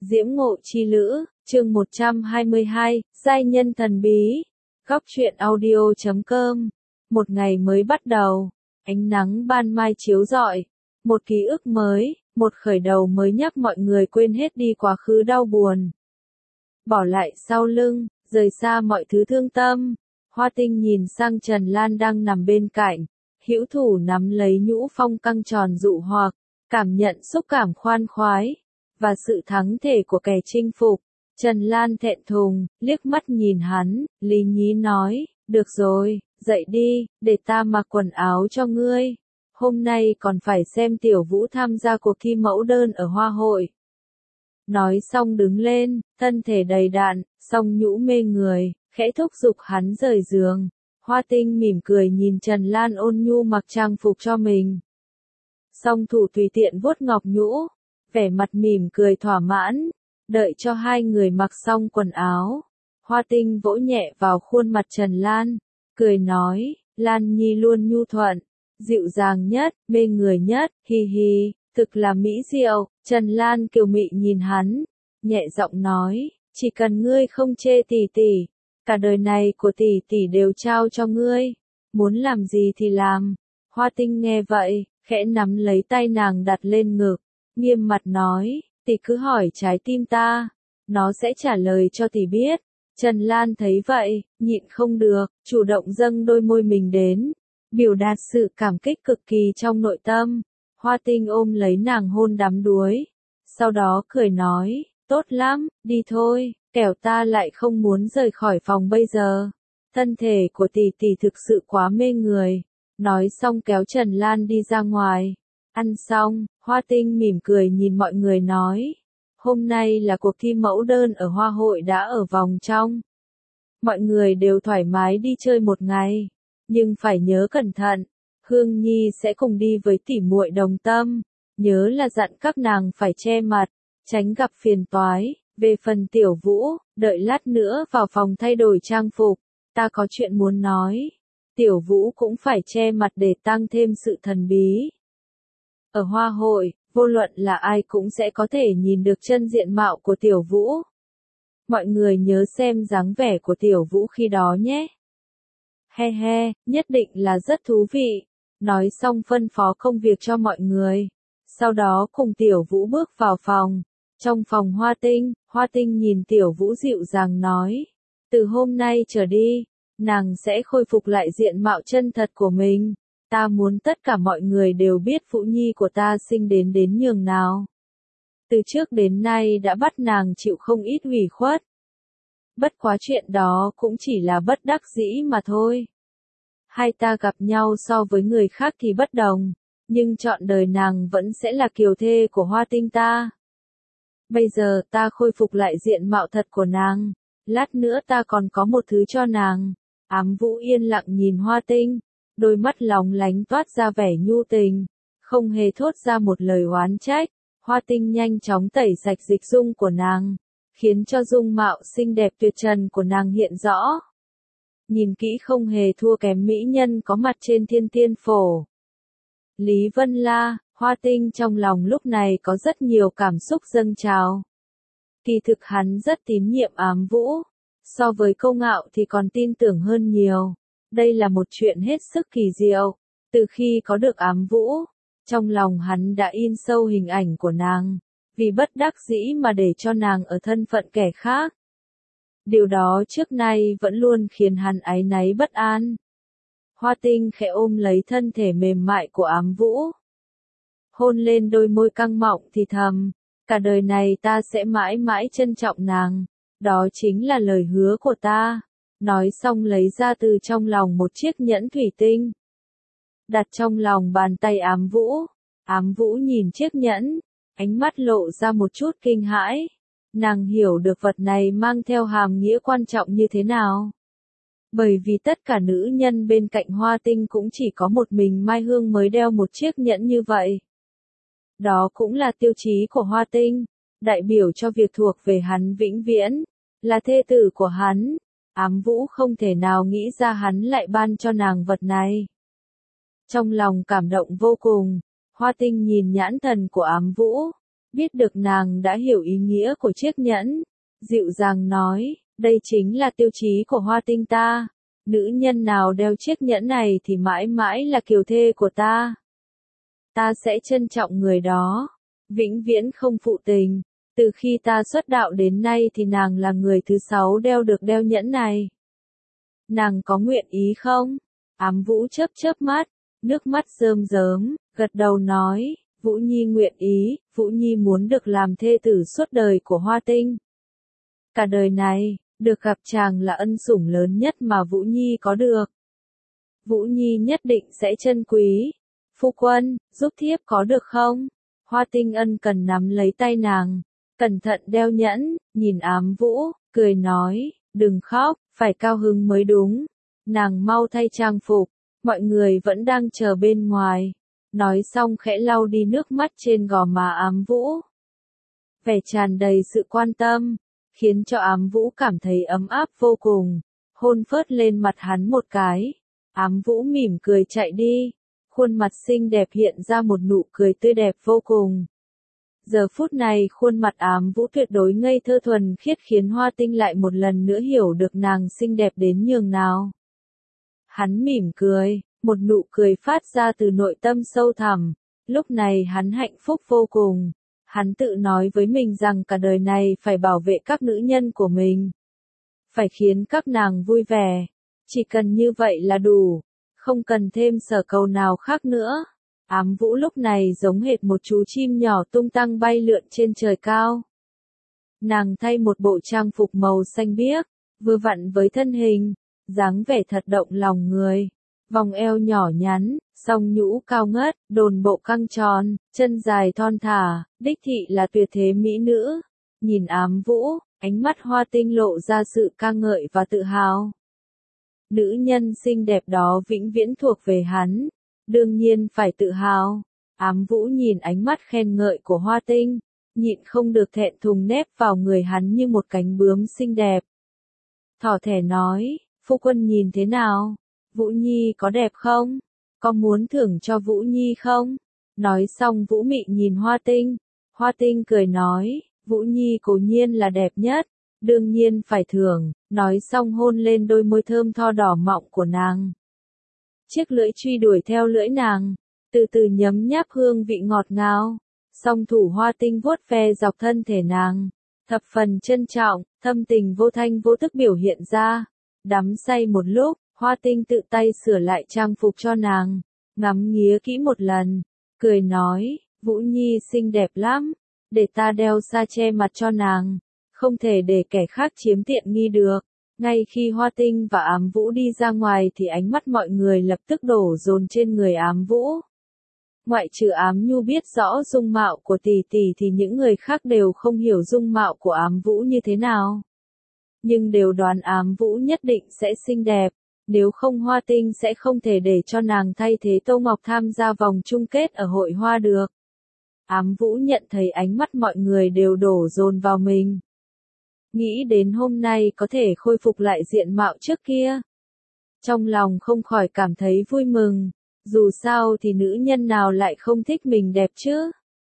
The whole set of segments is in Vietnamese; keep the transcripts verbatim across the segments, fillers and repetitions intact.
Diễm Ngộ Chi Lữ, chương một trăm hai mươi hai, Giai nhân thần bí. Góc truyện audio chấm com. Một ngày mới bắt đầu, ánh nắng ban mai chiếu rọi, một ký ức mới, một khởi đầu mới nhắc mọi người quên hết đi quá khứ đau buồn. Bỏ lại sau lưng, rời xa mọi thứ thương tâm. Hoa Tinh nhìn sang Trần Lan đang nằm bên cạnh, hữu thủ nắm lấy nhũ phong căng tròn dụ hoặc, cảm nhận xúc cảm khoan khoái và sự thắng thể của kẻ chinh phục. Trần Lan thẹn thùng, liếc mắt nhìn hắn, lý nhí nói, được rồi, dậy đi, để ta mặc quần áo cho ngươi. Hôm nay còn phải xem Tiểu Vũ tham gia cuộc thi mẫu đơn ở Hoa Hội. Nói xong đứng lên, thân thể đầy đặn, song nhũ mê người, khẽ thúc giục hắn rời giường. Hoa Tinh mỉm cười nhìn Trần Lan ôn nhu mặc trang phục cho mình. Song thủ tùy tiện vuốt ngọc nhũ, vẻ mặt mỉm cười thỏa mãn, đợi cho hai người mặc xong quần áo. Hoa Tinh vỗ nhẹ vào khuôn mặt Trần Lan, cười nói, Lan Nhi luôn nhu thuận, dịu dàng nhất, mê người nhất, hi hi, thực là mỹ diệu. Trần Lan kiều mị nhìn hắn, nhẹ giọng nói, chỉ cần ngươi không chê tỷ tỷ, cả đời này của tỷ tỷ đều trao cho ngươi, muốn làm gì thì làm. Hoa Tinh nghe vậy, khẽ nắm lấy tay nàng đặt lên ngực, nghiêm mặt nói, tỷ cứ hỏi trái tim ta, nó sẽ trả lời cho tỷ biết. Trần Lan thấy vậy, nhịn không được, chủ động dâng đôi môi mình đến, biểu đạt sự cảm kích cực kỳ trong nội tâm. Hoa Tinh ôm lấy nàng hôn đắm đuối, sau đó cười nói, tốt lắm, đi thôi, kẻo ta lại không muốn rời khỏi phòng bây giờ. Thân thể của tỷ tỷ thực sự quá mê người. Nói xong kéo Trần Lan đi ra ngoài. Ăn xong, Hoa Tinh mỉm cười nhìn mọi người nói, hôm nay là cuộc thi mẫu đơn ở Hoa Hội đã ở vòng trong. Mọi người đều thoải mái đi chơi một ngày, nhưng phải nhớ cẩn thận. Hương Nhi sẽ cùng đi với tỉ muội đồng tâm, nhớ là dặn các nàng phải che mặt, tránh gặp phiền toái. Về phần Tiểu Vũ, đợi lát nữa vào phòng thay đổi trang phục, ta có chuyện muốn nói. Tiểu Vũ cũng phải che mặt để tăng thêm sự thần bí. Ở Hoa Hội, vô luận là ai cũng sẽ có thể nhìn được chân diện mạo của Tiểu Vũ. Mọi người nhớ xem dáng vẻ của Tiểu Vũ khi đó nhé. He he, nhất định là rất thú vị. Nói xong phân phó công việc cho mọi người. Sau đó cùng Tiểu Vũ bước vào phòng. Trong phòng Hoa Tinh, Hoa Tinh nhìn Tiểu Vũ dịu dàng nói, từ hôm nay trở đi, nàng sẽ khôi phục lại diện mạo chân thật của mình. Ta muốn tất cả mọi người đều biết Vũ Nhi của ta sinh đến đến nhường nào. Từ trước đến nay đã bắt nàng chịu không ít ủy khuất. Bất quá chuyện đó cũng chỉ là bất đắc dĩ mà thôi. Hai ta gặp nhau so với người khác thì bất đồng, nhưng trọn đời nàng vẫn sẽ là kiều thê của Hoa Tinh ta. Bây giờ ta khôi phục lại diện mạo thật của nàng, lát nữa ta còn có một thứ cho nàng. Ám Vũ yên lặng nhìn Hoa Tinh, đôi mắt lóng lánh toát ra vẻ nhu tình, không hề thốt ra một lời oán trách. Hoa Tinh nhanh chóng tẩy sạch dịch dung của nàng, khiến cho dung mạo xinh đẹp tuyệt trần của nàng hiện rõ. Nhìn kỹ không hề thua kém mỹ nhân có mặt trên Thiên Tiên Phổ. Lý Vân La, Hoa Tinh trong lòng lúc này có rất nhiều cảm xúc dâng trào. Kỳ thực hắn rất tín nhiệm Ám Vũ, so với Câu Ngạo thì còn tin tưởng hơn nhiều. Đây là một chuyện hết sức kỳ diệu. Từ khi có được Ám Vũ, trong lòng hắn đã in sâu hình ảnh của nàng, vì bất đắc dĩ mà để cho nàng ở thân phận kẻ khác. Điều đó trước nay vẫn luôn khiến hắn áy náy bất an. Hoa Tinh khẽ ôm lấy thân thể mềm mại của Ám Vũ, hôn lên đôi môi căng mọng thì thầm, cả đời này ta sẽ mãi mãi trân trọng nàng, đó chính là lời hứa của ta. Nói xong lấy ra từ trong lòng một chiếc nhẫn thủy tinh, đặt trong lòng bàn tay Ám Vũ. Ám Vũ nhìn chiếc nhẫn, ánh mắt lộ ra một chút kinh hãi. Nàng hiểu được vật này mang theo hàm nghĩa quan trọng như thế nào. Bởi vì tất cả nữ nhân bên cạnh Hoa Tinh cũng chỉ có một mình Mai Hương mới đeo một chiếc nhẫn như vậy. Đó cũng là tiêu chí của Hoa Tinh, đại biểu cho việc thuộc về hắn vĩnh viễn, là thê tử của hắn. Ám Vũ không thể nào nghĩ ra hắn lại ban cho nàng vật này. Trong lòng cảm động vô cùng, Hoa Tinh nhìn nhãn thần của Ám Vũ, biết được nàng đã hiểu ý nghĩa của chiếc nhẫn, dịu dàng nói, đây chính là tiêu chí của Hoa Tinh ta, nữ nhân nào đeo chiếc nhẫn này thì mãi mãi là kiều thê của ta. Ta sẽ trân trọng người đó, vĩnh viễn không phụ tình. Từ khi ta xuất đạo đến nay thì nàng là người thứ sáu đeo được đeo nhẫn này. Nàng có nguyện ý không? Ám Vũ chớp chớp mắt, nước mắt rơm rớm, gật đầu nói, Vũ Nhi nguyện ý, Vũ Nhi muốn được làm thê tử suốt đời của Hoa Tinh. Cả đời này, được gặp chàng là ân sủng lớn nhất mà Vũ Nhi có được. Vũ Nhi nhất định sẽ trân quý. Phu quân, giúp thiếp có được không? Hoa Tinh ân cần nắm lấy tay nàng, cẩn thận đeo nhẫn, nhìn Ám Vũ, cười nói, đừng khóc, phải cao hứng mới đúng. Nàng mau thay trang phục, mọi người vẫn đang chờ bên ngoài. Nói xong khẽ lau đi nước mắt trên gò má Ám Vũ. Vẻ tràn đầy sự quan tâm, khiến cho Ám Vũ cảm thấy ấm áp vô cùng, hôn phớt lên mặt hắn một cái. Ám Vũ mỉm cười chạy đi, khuôn mặt xinh đẹp hiện ra một nụ cười tươi đẹp vô cùng. Giờ phút này khuôn mặt Ám Vũ tuyệt đối ngây thơ thuần khiết khiến Hoa Tinh lại một lần nữa hiểu được nàng xinh đẹp đến nhường nào. Hắn mỉm cười, một nụ cười phát ra từ nội tâm sâu thẳm, lúc này hắn hạnh phúc vô cùng. Hắn tự nói với mình rằng cả đời này phải bảo vệ các nữ nhân của mình. Phải khiến các nàng vui vẻ. Chỉ cần như vậy là đủ. Không cần thêm sở cầu nào khác nữa. Ám Vũ lúc này giống hệt một chú chim nhỏ tung tăng bay lượn trên trời cao. Nàng thay một bộ trang phục màu xanh biếc, vừa vặn với thân hình, dáng vẻ thật động lòng người. Vòng eo nhỏ nhắn, song nhũ cao ngất, đồn bộ căng tròn, chân dài thon thả, đích thị là tuyệt thế mỹ nữ. Nhìn Ám Vũ, ánh mắt Hoa Tinh lộ ra sự ca ngợi và tự hào. Nữ nhân xinh đẹp đó vĩnh viễn thuộc về hắn, đương nhiên phải tự hào. Ám Vũ nhìn ánh mắt khen ngợi của Hoa Tinh, nhịn không được thẹn thùng nép vào người hắn như một cánh bướm xinh đẹp. Thỏ thẻ nói, phu quân nhìn thế nào? Vũ Nhi có đẹp không? Có muốn thưởng cho Vũ Nhi không? Nói xong Vũ Mị nhìn Hoa Tinh. Hoa Tinh cười nói, Vũ Nhi cố nhiên là đẹp nhất, đương nhiên phải thưởng. Nói xong hôn lên đôi môi thơm tho đỏ mọng của nàng. Chiếc lưỡi truy đuổi theo lưỡi nàng, từ từ nhấm nháp hương vị ngọt ngào. Song thủ Hoa Tinh vuốt ve dọc thân thể nàng, thập phần trân trọng, thâm tình vô thanh vô tức biểu hiện ra. Đắm say một lúc, Hoa Tinh tự tay sửa lại trang phục cho nàng, ngắm nghía kỹ một lần, cười nói, Vũ Nhi xinh đẹp lắm, để ta đeo sa che mặt cho nàng, không thể để kẻ khác chiếm tiện nghi được. Ngay khi Hoa Tinh và Ám Vũ đi ra ngoài thì ánh mắt mọi người lập tức đổ dồn trên người Ám Vũ. Ngoại trừ Ám Nhu biết rõ dung mạo của tỷ tỷ thì những người khác đều không hiểu dung mạo của Ám Vũ như thế nào. Nhưng đều đoán Ám Vũ nhất định sẽ xinh đẹp, nếu không Hoa Tinh sẽ không thể để cho nàng thay thế Tô Ngọc tham gia vòng chung kết ở hội hoa được. Ám Vũ nhận thấy ánh mắt mọi người đều đổ dồn vào mình. Nghĩ đến hôm nay có thể khôi phục lại diện mạo trước kia. Trong lòng không khỏi cảm thấy vui mừng, dù sao thì nữ nhân nào lại không thích mình đẹp chứ.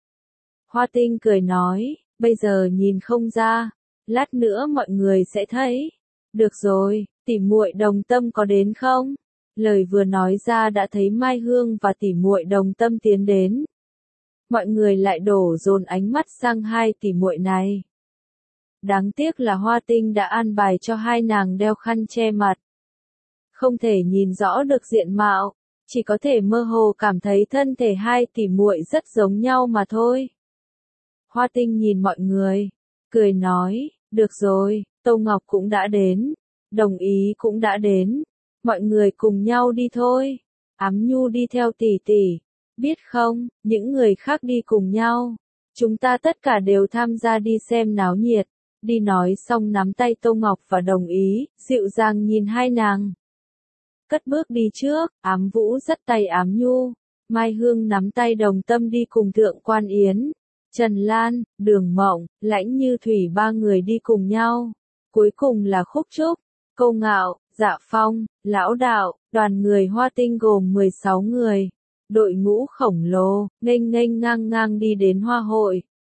Hoa Tinh cười nói, bây giờ nhìn không ra, lát nữa mọi người sẽ thấy. Được rồi, tỷ muội Đồng Tâm có đến không? Lời vừa nói ra đã thấy Mai Hương và tỷ muội Đồng Tâm tiến đến. Mọi người lại đổ dồn ánh mắt sang hai tỷ muội này. Đáng tiếc là Hoa Tinh đã an bài cho hai nàng đeo khăn che mặt. Không thể nhìn rõ được diện mạo, chỉ có thể mơ hồ cảm thấy thân thể hai tỷ muội rất giống nhau mà thôi. Hoa Tinh nhìn mọi người, cười nói, được rồi, Tô Ngọc cũng đã đến, Đồng Ý cũng đã đến, mọi người cùng nhau đi thôi. Ám Nhu đi theo tỷ tỷ, biết không, những người khác đi cùng nhau, chúng ta tất cả đều tham gia đi xem náo nhiệt. Đi nói xong nắm tay Tô Ngọc và Đồng Ý, dịu dàng nhìn hai nàng. Cất bước đi trước, Ám Vũ dắt tay Ám Nhu, Mai Hương nắm tay Đồng Tâm đi cùng Thượng Quan Yến, Trần Lan, Đường Mộng, Lãnh Như Thủy ba người đi cùng nhau. Cuối cùng là Khúc Trúc, Câu Ngạo, Dạ Phong, Lão Đạo, đoàn người Hoa Tinh gồm mười sáu người. Đội ngũ khổng lồ, nghênh nghênh ngang ngang đi đến hoa hội.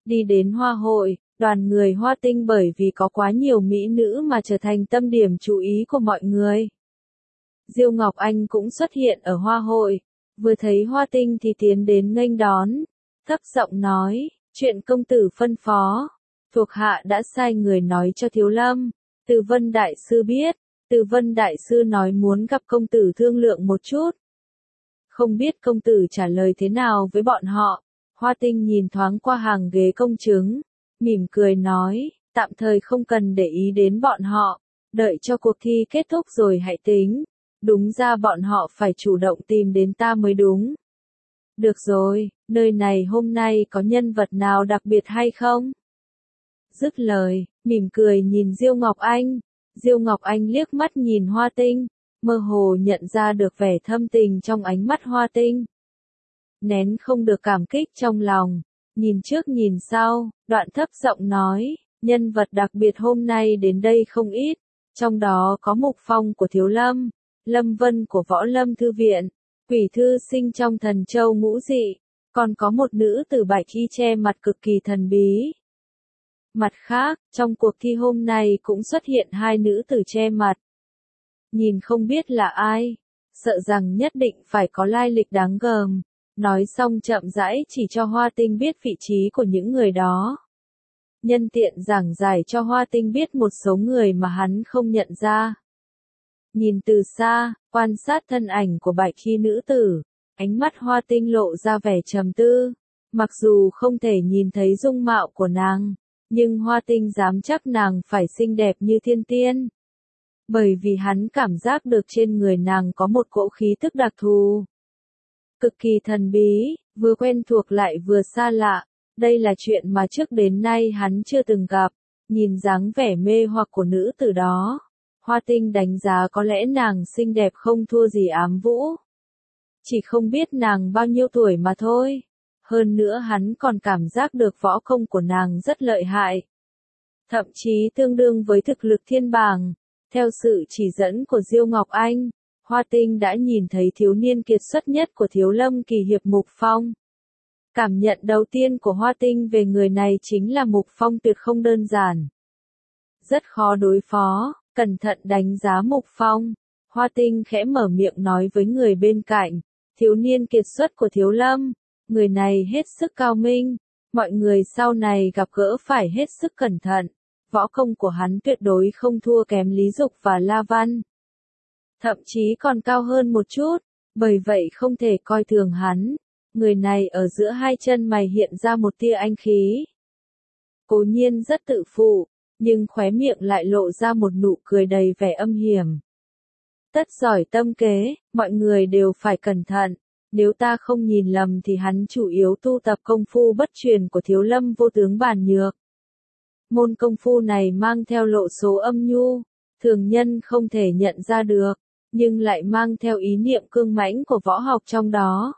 Đi đến hoa hội, đoàn người Hoa Tinh bởi vì có quá nhiều mỹ nữ mà trở thành tâm điểm chú ý của mọi người. Diêu Ngọc Anh cũng xuất hiện ở hoa hội, vừa thấy Hoa Tinh thì tiến đến nghênh đón, thấp giọng nói, chuyện công tử phân phó, thuộc hạ đã sai người nói cho Thiếu Lâm, Từ Vân Đại Sư biết, Từ Vân Đại Sư nói muốn gặp công tử thương lượng một chút. Không biết công tử trả lời thế nào với bọn họ, Hoa Tinh nhìn thoáng qua hàng ghế công chứng, mỉm cười nói, tạm thời không cần để ý đến bọn họ, đợi cho cuộc thi kết thúc rồi hãy tính, đúng ra bọn họ phải chủ động tìm đến ta mới đúng. Được rồi, nơi này hôm nay có nhân vật nào đặc biệt hay không? Dứt lời, mỉm cười nhìn Diêu Ngọc Anh, Diêu Ngọc Anh liếc mắt nhìn Hoa Tinh, mơ hồ nhận ra được vẻ thâm tình trong ánh mắt Hoa Tinh. Nén không được cảm kích trong lòng, nhìn trước nhìn sau, đoạn thấp giọng nói, nhân vật đặc biệt hôm nay đến đây không ít, trong đó có Mục Phong của Thiếu Lâm, Lâm Vân của Võ Lâm Thư Viện, Quỷ Thư Sinh trong Thần Châu Ngũ Dị, còn có một nữ tử bạch y che mặt cực kỳ thần bí. Mặt khác, trong cuộc thi hôm nay cũng xuất hiện hai nữ tử che mặt. Nhìn không biết là ai, sợ rằng nhất định phải có lai lịch đáng gờm. Nói xong chậm rãi chỉ cho Hoa Tinh biết vị trí của những người đó. Nhân tiện giảng giải cho Hoa Tinh biết một số người mà hắn không nhận ra. Nhìn từ xa, quan sát thân ảnh của bạch y nữ tử, ánh mắt Hoa Tinh lộ ra vẻ trầm tư. Mặc dù không thể nhìn thấy dung mạo của nàng, nhưng Hoa Tinh dám chắc nàng phải xinh đẹp như thiên tiên. Bởi vì hắn cảm giác được trên người nàng có một cỗ khí tức đặc thù. Cực kỳ thần bí, vừa quen thuộc lại vừa xa lạ, đây là chuyện mà trước đến nay hắn chưa từng gặp, nhìn dáng vẻ mê hoặc của nữ tử đó. Hoa Tinh đánh giá có lẽ nàng xinh đẹp không thua gì Ám Vũ. Chỉ không biết nàng bao nhiêu tuổi mà thôi. Hơn nữa hắn còn cảm giác được võ công của nàng rất lợi hại. Thậm chí tương đương với thực lực thiên bảng. Theo sự chỉ dẫn của Diêu Ngọc Anh, Hoa Tinh đã nhìn thấy thiếu niên kiệt xuất nhất của Thiếu Lâm kỳ hiệp Mục Phong. Cảm nhận đầu tiên của Hoa Tinh về người này chính là Mục Phong tuyệt không đơn giản. Rất khó đối phó, cẩn thận đánh giá Mục Phong. Hoa Tinh khẽ mở miệng nói với người bên cạnh, thiếu niên kiệt xuất của Thiếu Lâm, người này hết sức cao minh, mọi người sau này gặp gỡ phải hết sức cẩn thận, võ công của hắn tuyệt đối không thua kém Lý Dục và La Văn. Thậm chí còn cao hơn một chút, bởi vậy không thể coi thường hắn. Người này ở giữa hai chân mày hiện ra một tia anh khí. Cố nhiên rất tự phụ, nhưng khóe miệng lại lộ ra một nụ cười đầy vẻ âm hiểm. Tất giỏi tâm kế, mọi người đều phải cẩn thận. Nếu ta không nhìn lầm thì hắn chủ yếu tu tập công phu bất truyền của Thiếu Lâm Vô Tướng Bản Nhược. Môn công phu này mang theo lộ số âm nhu, thường nhân không thể nhận ra được, nhưng lại mang theo ý niệm cương mãnh của võ học trong đó.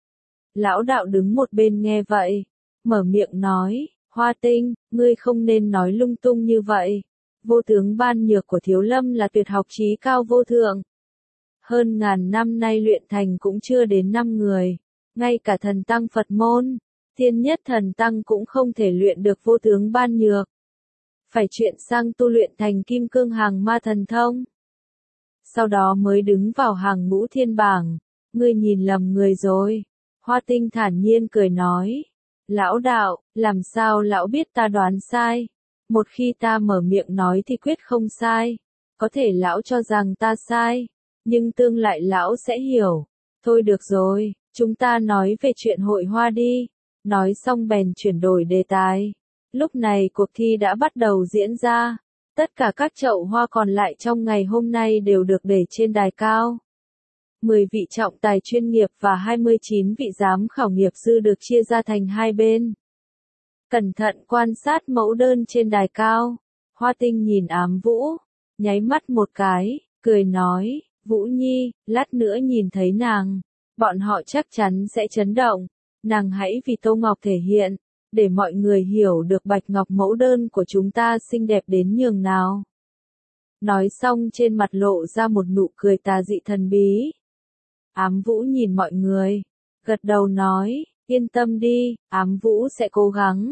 Lão đạo đứng một bên nghe vậy, mở miệng nói, Hoa Tinh, ngươi không nên nói lung tung như vậy. Vô Tướng Ban Nhược của Thiếu Lâm là tuyệt học chí cao vô thượng. Hơn ngàn năm nay luyện thành cũng chưa đến năm người, ngay cả thần tăng Phật môn, thiên nhất thần tăng cũng không thể luyện được Vô Tướng Ban Nhược. Phải chuyển sang tu luyện thành Kim Cương Hàng Ma Thần Thông. Sau đó mới đứng vào hàng ngũ thiên bảng, ngươi nhìn lầm người rồi. Hoa Tinh thản nhiên cười nói, lão đạo, làm sao lão biết ta đoán sai? Một khi ta mở miệng nói thì quyết không sai. Có thể lão cho rằng ta sai, nhưng tương lại lão sẽ hiểu. Thôi được rồi, chúng ta nói về chuyện hội hoa đi. Nói xong bèn chuyển đổi đề tài. Lúc này cuộc thi đã bắt đầu diễn ra. Tất cả các chậu hoa còn lại trong ngày hôm nay đều được để trên đài cao. mười vị trọng tài chuyên nghiệp và hai mươi chín vị giám khảo nghiệp dư được chia ra thành hai bên. Cẩn thận quan sát mẫu đơn trên đài cao. Hoa Tinh nhìn Ám Vũ, nháy mắt một cái, cười nói, Vũ Nhi, lát nữa nhìn thấy nàng, bọn họ chắc chắn sẽ chấn động. Nàng hãy vì Tô Ngọc thể hiện, để mọi người hiểu được bạch ngọc mẫu đơn của chúng ta xinh đẹp đến nhường nào. Nói xong trên mặt lộ ra một nụ cười tà dị thần bí. Ám Vũ nhìn mọi người, gật đầu nói, yên tâm đi, Ám Vũ sẽ cố gắng.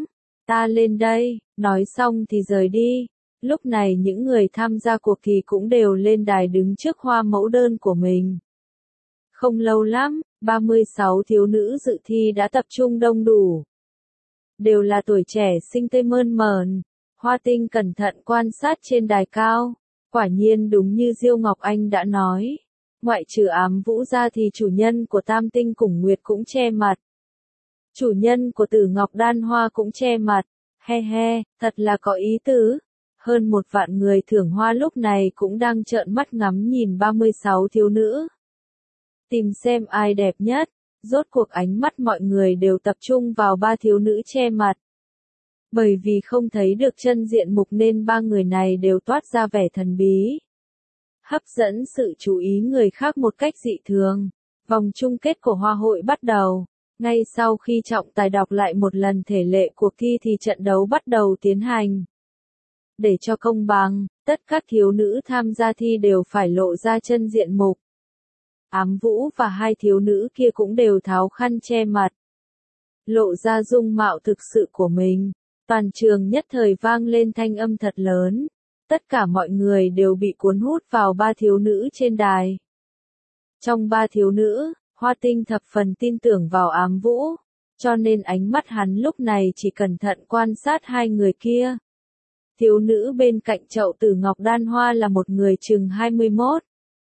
ta lên đây, nói xong thì rời đi. Lúc này những người tham gia cuộc thi cũng đều lên đài đứng trước hoa mẫu đơn của mình. Không lâu lắm, ba mươi sáu thiếu nữ dự thi đã tập trung đông đủ. Đều là tuổi trẻ xinh tươi mơn mởn. Hoa Tinh cẩn thận quan sát trên đài cao. Quả nhiên đúng như Diêu Ngọc Anh đã nói. Ngoại trừ Ám Vũ ra thì chủ nhân của Tam Tinh Củng Nguyệt cũng che mặt. Chủ nhân của Tử Ngọc Đan Hoa cũng che mặt. He he, thật là có ý tứ. Hơn một vạn người thưởng hoa lúc này cũng đang trợn mắt ngắm nhìn ba mươi sáu thiếu nữ. Tìm xem ai đẹp nhất. Rốt cuộc ánh mắt mọi người đều tập trung vào ba thiếu nữ che mặt. Bởi vì không thấy được chân diện mục nên ba người này đều toát ra vẻ thần bí. Hấp dẫn sự chú ý người khác một cách dị thường. Vòng chung kết của Hoa hội bắt đầu. Ngay sau khi trọng tài đọc lại một lần thể lệ cuộc thi thì trận đấu bắt đầu tiến hành. Để cho công bằng, tất các thiếu nữ tham gia thi đều phải lộ ra chân diện mục. Ám Vũ và hai thiếu nữ kia cũng đều tháo khăn che mặt. Lộ ra dung mạo thực sự của mình. Toàn trường nhất thời vang lên thanh âm thật lớn. Tất cả mọi người đều bị cuốn hút vào ba thiếu nữ trên đài. Trong ba thiếu nữ, Hoa Tinh thập phần tin tưởng vào Ám Vũ. Cho nên ánh mắt hắn lúc này chỉ cẩn thận quan sát hai người kia. Thiếu nữ bên cạnh chậu Tử Ngọc Đan Hoa là một người chừng hai mươi mốt.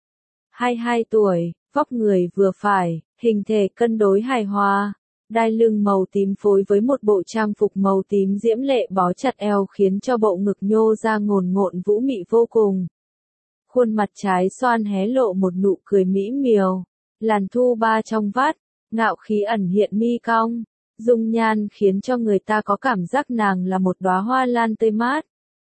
hai mươi hai tuổi, vóc người vừa phải, hình thể cân đối hài hòa. Đai lưng màu tím phối với một bộ trang phục màu tím diễm lệ bó chặt eo khiến cho bộ ngực nhô ra ngồn ngộn vũ mị vô cùng. Khuôn mặt trái xoan hé lộ một nụ cười mỹ miều. Làn thu ba trong vắt, ngạo khí ẩn hiện mi cong. Dung nhan khiến cho người ta có cảm giác nàng là một đóa hoa lan tươi mát.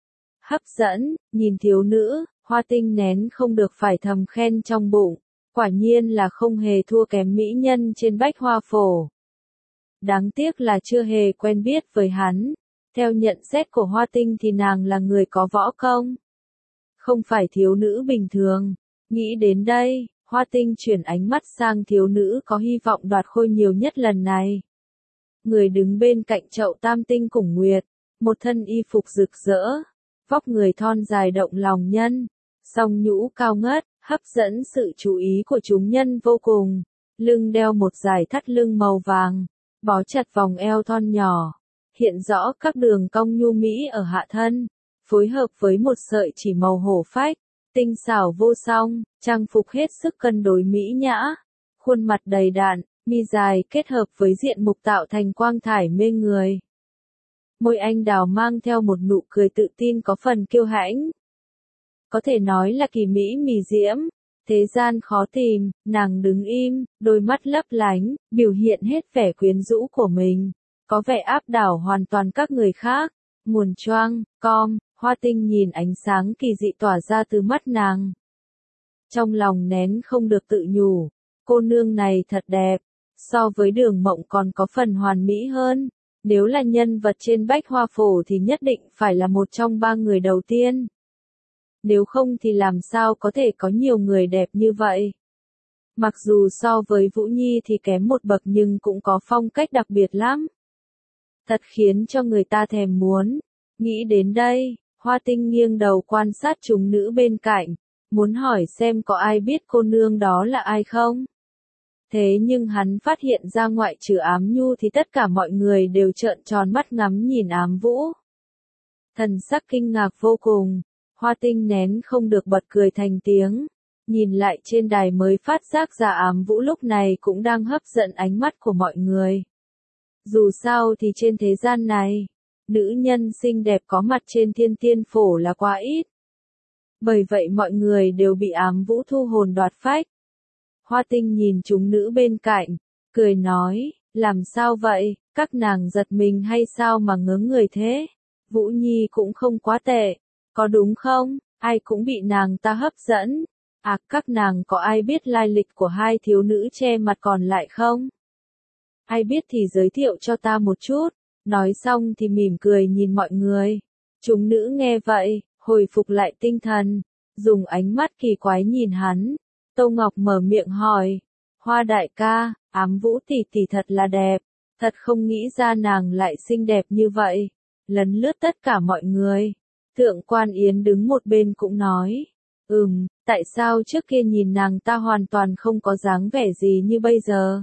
Hấp dẫn, nhìn thiếu nữ, Hoa Tinh nén không được phải thầm khen trong bụng. Quả nhiên là không hề thua kém mỹ nhân trên bách hoa phổ. Đáng tiếc là chưa hề quen biết với hắn. Theo nhận xét của Hoa Tinh thì nàng là người có võ công. Không phải thiếu nữ bình thường. Nghĩ đến đây, Hoa Tinh chuyển ánh mắt sang thiếu nữ có hy vọng đoạt khôi nhiều nhất lần này. Người đứng bên cạnh chậu Tam Tinh Củng Nguyệt. Một thân y phục rực rỡ. Vóc người thon dài động lòng nhân. Song nhũ cao ngất, hấp dẫn sự chú ý của chúng nhân vô cùng. Lưng đeo một dải thắt lưng màu vàng. Bó chặt vòng eo thon nhỏ, hiện rõ các đường cong nhu mỹ ở hạ thân, phối hợp với một sợi chỉ màu hổ phách, tinh xảo vô song, trang phục hết sức cân đối mỹ nhã, khuôn mặt đầy đặn, mi dài kết hợp với diện mục tạo thành quang thải mê người. Môi anh đào mang theo một nụ cười tự tin có phần kiêu hãnh. Có thể nói là kỳ mỹ mì diễm. Thế gian khó tìm, nàng đứng im, đôi mắt lấp lánh, biểu hiện hết vẻ quyến rũ của mình. Có vẻ áp đảo hoàn toàn các người khác. Nguồn choang, com, Hoa Tinh nhìn ánh sáng kỳ dị tỏa ra từ mắt nàng. Trong lòng nén không được tự nhủ. Cô nương này thật đẹp. So với Đường Mộng còn có phần hoàn mỹ hơn. Nếu là nhân vật trên bách hoa phổ thì nhất định phải là một trong ba người đầu tiên. Nếu không thì làm sao có thể có nhiều người đẹp như vậy. Mặc dù so với Vũ Nhi thì kém một bậc nhưng cũng có phong cách đặc biệt lắm. Thật khiến cho người ta thèm muốn. Nghĩ đến đây, Hoa Tinh nghiêng đầu quan sát chúng nữ bên cạnh. Muốn hỏi xem có ai biết cô nương đó là ai không? Thế nhưng hắn phát hiện ra ngoại trừ Ám Nhu thì tất cả mọi người đều trợn tròn mắt ngắm nhìn Ám Vũ. Thần sắc kinh ngạc vô cùng. Hoa Tinh nén không được bật cười thành tiếng. Nhìn lại trên đài mới phát giác ra Ám Vũ lúc này cũng đang hấp dẫn ánh mắt của mọi người. Dù sao thì trên thế gian này, nữ nhân xinh đẹp có mặt trên thiên tiên phổ là quá ít. Bởi vậy mọi người đều bị Ám Vũ thu hồn đoạt phách. Hoa Tinh nhìn chúng nữ bên cạnh, cười nói, làm sao vậy, các nàng giật mình hay sao mà ngớ người thế? Vũ Nhi cũng không quá tệ. Có đúng không? Ai cũng bị nàng ta hấp dẫn. À, các nàng có ai biết lai lịch của hai thiếu nữ che mặt còn lại không? Ai biết thì giới thiệu cho ta một chút. Nói xong thì mỉm cười nhìn mọi người. Chúng nữ nghe vậy, hồi phục lại tinh thần. Dùng ánh mắt kỳ quái nhìn hắn. Tô Ngọc mở miệng hỏi. Hoa đại ca, Ám Vũ tỷ tỷ thật là đẹp. Thật không nghĩ ra nàng lại xinh đẹp như vậy. lấn lướt tất cả mọi người. Thượng quan Yến đứng một bên cũng nói, ừm, tại sao trước kia nhìn nàng ta hoàn toàn không có dáng vẻ gì như bây giờ?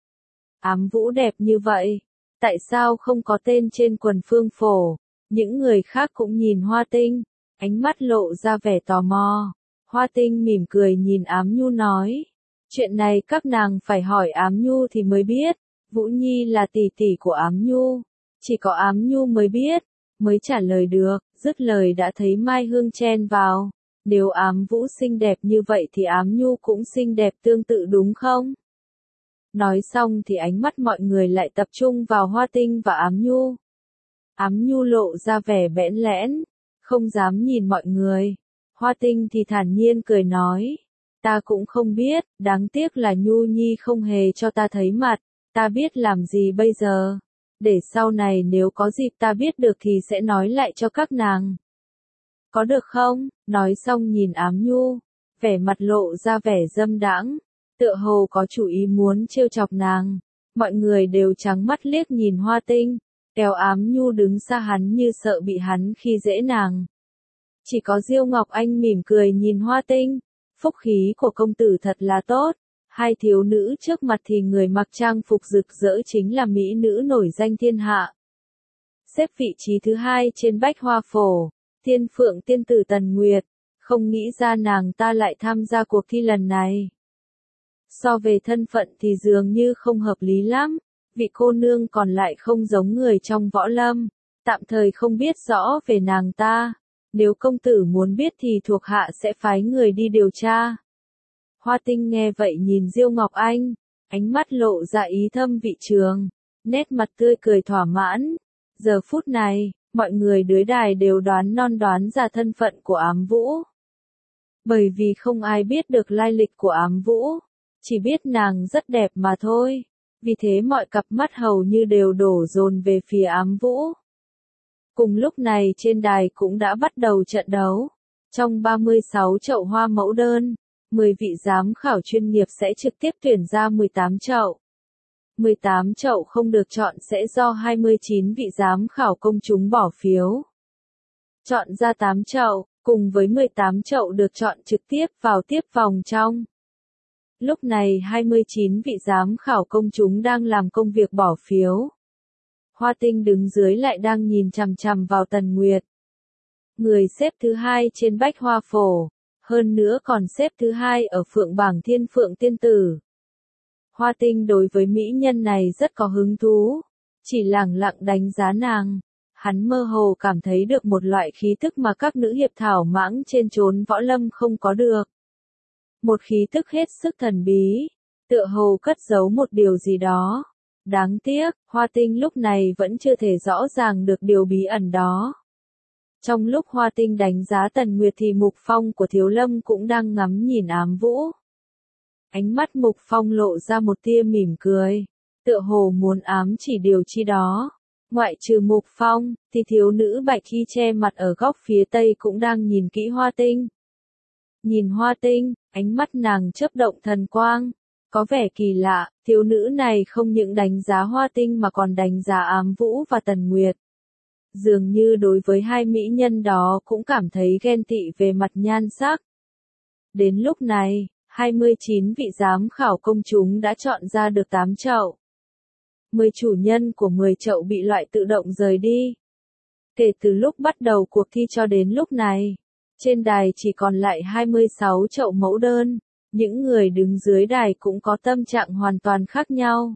Ám Vũ đẹp như vậy, tại sao không có tên trên quần phương phổ? Những người khác cũng nhìn Hoa Tinh, ánh mắt lộ ra vẻ tò mò. Hoa Tinh mỉm cười nhìn Ám Nhu nói, chuyện này các nàng phải hỏi Ám Nhu thì mới biết, Vũ Nhi là tỷ tỷ của Ám Nhu, chỉ có Ám Nhu mới biết, mới trả lời được, dứt lời đã thấy Mai Hương chen vào, nếu Ám Vũ xinh đẹp như vậy thì Ám Nhu cũng xinh đẹp tương tự đúng không? Nói xong thì ánh mắt mọi người lại tập trung vào Hoa Tinh và Ám Nhu. Ám Nhu lộ ra vẻ bẽn lẽn, không dám nhìn mọi người. Hoa Tinh thì thản nhiên cười nói, ta cũng không biết, đáng tiếc là Nhu Nhi không hề cho ta thấy mặt, ta biết làm gì bây giờ. Để sau này nếu có dịp ta biết được thì sẽ nói lại cho các nàng. Có được không? Nói xong nhìn Ám Nhu, vẻ mặt lộ ra vẻ dâm đãng, tựa hồ có chủ ý muốn trêu chọc nàng. Mọi người đều trắng mắt liếc nhìn Hoa Tinh, kéo Ám Nhu đứng xa hắn như sợ bị hắn khi dễ nàng. Chỉ có Diêu Ngọc Anh mỉm cười nhìn Hoa Tinh, phúc khí của công tử thật là tốt. Hai thiếu nữ trước mặt thì người mặc trang phục rực rỡ chính là mỹ nữ nổi danh thiên hạ. Xếp vị trí thứ hai trên bách hoa phổ, Thiên Phượng tiên tử Tần Nguyệt, không nghĩ ra nàng ta lại tham gia cuộc thi lần này. So về thân phận thì dường như không hợp lý lắm, vị cô nương còn lại không giống người trong võ lâm, tạm thời không biết rõ về nàng ta. Nếu công tử muốn biết thì thuộc hạ sẽ phái người đi điều tra. Hoa Tinh nghe vậy nhìn Diêu Ngọc Anh, ánh mắt lộ ra ý thâm vị trường, nét mặt tươi cười thỏa mãn. Giờ phút này, mọi người dưới đài đều đoán non đoán ra thân phận của Ám Vũ. Bởi vì không ai biết được lai lịch của Ám Vũ, chỉ biết nàng rất đẹp mà thôi, vì thế mọi cặp mắt hầu như đều đổ dồn về phía Ám Vũ. Cùng lúc này trên đài cũng đã bắt đầu trận đấu. Trong ba mươi sáu chậu hoa mẫu đơn, mười vị giám khảo chuyên nghiệp sẽ trực tiếp tuyển ra mười tám chậu. mười tám chậu không được chọn sẽ do hai mươi chín vị giám khảo công chúng bỏ phiếu. Chọn ra tám chậu, cùng với mười tám chậu được chọn trực tiếp vào tiếp vòng trong. Lúc này hai mươi chín vị giám khảo công chúng đang làm công việc bỏ phiếu. Hoa Tinh đứng dưới lại đang nhìn chằm chằm vào Tần Nguyệt. Người xếp thứ hai trên bách hoa phổ, hơn nữa còn xếp thứ hai ở phượng bảng Thiên Phượng tiên tử. Hoa Tinh đối với mỹ nhân này rất có hứng thú, chỉ lẳng lặng đánh giá nàng. Hắn mơ hồ cảm thấy được một loại khí tức mà các nữ hiệp thảo mãng trên chốn võ lâm không có được. Một khí tức hết sức thần bí, tựa hồ cất giấu một điều gì đó. Đáng tiếc, Hoa Tinh lúc này vẫn chưa thể rõ ràng được điều bí ẩn đó. Trong lúc Hoa Tinh đánh giá Tần Nguyệt thì Mục Phong của Thiếu Lâm cũng đang ngắm nhìn Ám Vũ. Ánh mắt Mục Phong lộ ra một tia mỉm cười, tựa hồ muốn ám chỉ điều chi đó. Ngoại trừ Mục Phong, thì thiếu nữ bạch y che mặt ở góc phía tây cũng đang nhìn kỹ Hoa Tinh. Nhìn Hoa Tinh, ánh mắt nàng chớp động thần quang. Có vẻ kỳ lạ, thiếu nữ này không những đánh giá Hoa Tinh mà còn đánh giá Ám Vũ và Tần Nguyệt. Dường như đối với hai mỹ nhân đó cũng cảm thấy ghen tị về mặt nhan sắc. Đến lúc này, hai mươi chín vị giám khảo công chúng đã chọn ra được tám chậu. mười chủ nhân của mười chậu bị loại tự động rời đi. Kể từ lúc bắt đầu cuộc thi cho đến lúc này, trên đài chỉ còn lại hai mươi sáu chậu mẫu đơn. Những người đứng dưới đài cũng có tâm trạng hoàn toàn khác nhau.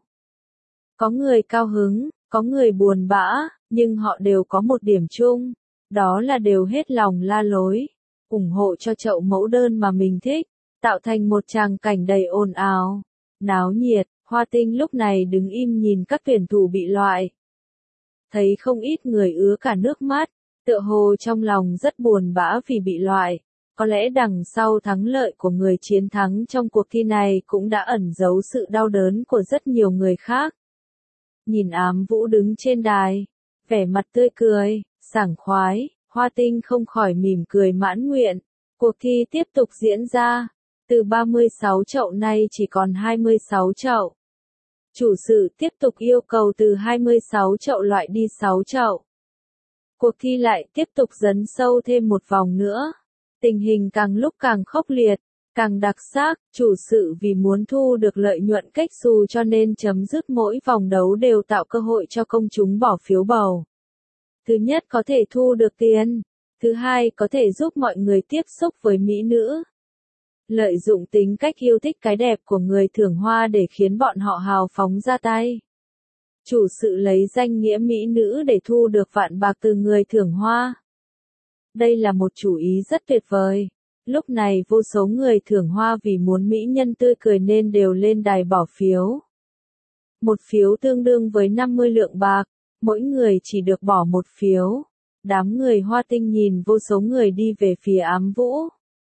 Có người cao hứng, có người buồn bã, nhưng họ đều có một điểm chung, đó là đều hết lòng la lối, ủng hộ cho chậu mẫu đơn mà mình thích, tạo thành một tràng cảnh đầy ồn ào, náo nhiệt. Hoa Tinh lúc này đứng im nhìn các tuyển thủ bị loại. Thấy không ít người ứa cả nước mắt, tựa hồ trong lòng rất buồn bã vì bị loại. Có lẽ đằng sau thắng lợi của người chiến thắng trong cuộc thi này cũng đã ẩn giấu sự đau đớn của rất nhiều người khác. Nhìn Ám Vũ đứng trên đài, vẻ mặt tươi cười, sảng khoái, Hoa Tinh không khỏi mỉm cười mãn nguyện. Cuộc thi tiếp tục diễn ra, từ ba mươi sáu chậu nay chỉ còn hai mươi sáu chậu. Chủ sự tiếp tục yêu cầu từ hai mươi sáu chậu loại đi sáu chậu. Cuộc thi lại tiếp tục dấn sâu thêm một vòng nữa. Tình hình càng lúc càng khốc liệt, càng đặc sắc, chủ sự vì muốn thu được lợi nhuận cách xù cho nên chấm dứt mỗi vòng đấu đều tạo cơ hội cho công chúng bỏ phiếu bầu. Thứ nhất có thể thu được tiền, thứ hai có thể giúp mọi người tiếp xúc với mỹ nữ. Lợi dụng tính cách yêu thích cái đẹp của người thưởng hoa để khiến bọn họ hào phóng ra tay. Chủ sự lấy danh nghĩa mỹ nữ để thu được vạn bạc từ người thưởng hoa. Đây là một chủ ý rất tuyệt vời. Lúc này vô số người thưởng hoa vì muốn mỹ nhân tươi cười nên đều lên đài bỏ phiếu. Một phiếu tương đương với năm mươi lượng bạc, mỗi người chỉ được bỏ một phiếu. Đám người Hoa Tinh nhìn vô số người đi về phía Ám Vũ.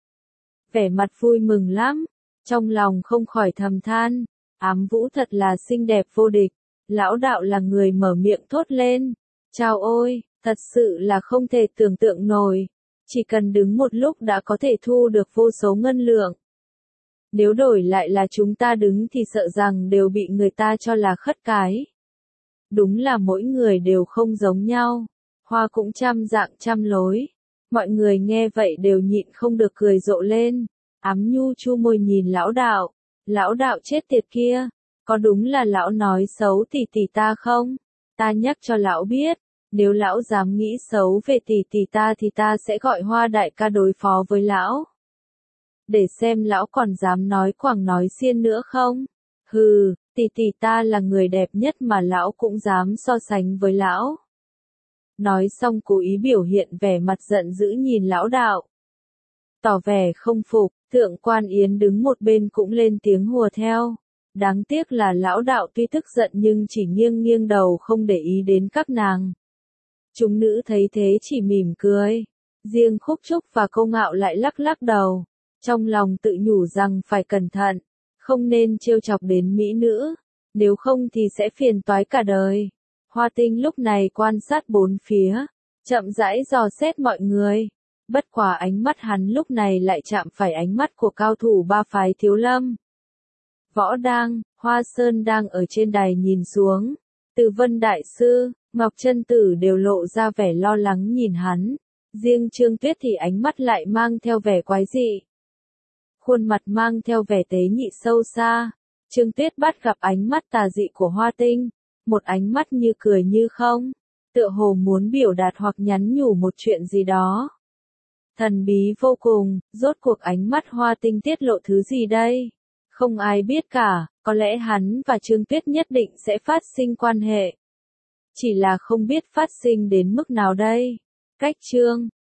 Vẻ mặt vui mừng lắm, trong lòng không khỏi thầm than, Ám Vũ thật là xinh đẹp vô địch. Lão đạo là người mở miệng thốt lên, chao ôi, thật sự là không thể tưởng tượng nổi, chỉ cần đứng một lúc đã có thể thu được vô số ngân lượng. Nếu đổi lại là chúng ta đứng thì sợ rằng đều bị người ta cho là khất cái. Đúng là mỗi người đều không giống nhau, hoa cũng trăm dạng trăm lối. Mọi người nghe vậy đều nhịn không được cười rộ lên. Ám Nhu chu môi nhìn lão đạo, lão đạo chết tiệt kia, có đúng là lão nói xấu tỷ tỷ ta không? Ta nhắc cho lão biết, nếu lão dám nghĩ xấu về tỷ tỷ ta thì ta sẽ gọi Hoa đại ca đối phó với lão. Để xem lão còn dám nói quảng nói xiên nữa không? Hừ, tỷ tỷ ta là người đẹp nhất mà lão cũng dám so sánh với lão. Nói xong cố ý biểu hiện vẻ mặt giận dữ nhìn lão đạo. Tỏ vẻ không phục, Thượng Quan Yến đứng một bên cũng lên tiếng hùa theo. Đáng tiếc là lão đạo tuy tức giận nhưng chỉ nghiêng nghiêng đầu không để ý đến các nàng. Chúng nữ thấy thế chỉ mỉm cười. Riêng Khúc Trúc và Câu Ngạo lại lắc lắc đầu. Trong lòng tự nhủ rằng phải cẩn thận, không nên trêu chọc đến mỹ nữ, nếu không thì sẽ phiền toái cả đời. Hoa Tinh lúc này quan sát bốn phía, chậm rãi dò xét mọi người. Bất quả ánh mắt hắn lúc này lại chạm phải ánh mắt của cao thủ ba phái Thiếu Lâm. Võ Đang, Hoa Sơn đang ở trên đài nhìn xuống. Từ Vân Đại Sư, Ngọc Chân Tử đều lộ ra vẻ lo lắng nhìn hắn. Riêng Trương Tuyết thì ánh mắt lại mang theo vẻ quái dị. Khuôn mặt mang theo vẻ tế nhị sâu xa. Trương Tuyết bắt gặp ánh mắt tà dị của Hoa Tinh. Một ánh mắt như cười như không. Tựa hồ muốn biểu đạt hoặc nhắn nhủ một chuyện gì đó. Thần bí vô cùng, rốt cuộc ánh mắt Hoa Tinh tiết lộ thứ gì đây? Không ai biết cả, có lẽ hắn và Trương Tuyết nhất định sẽ phát sinh quan hệ. Chỉ là không biết phát sinh đến mức nào đây. Cách chương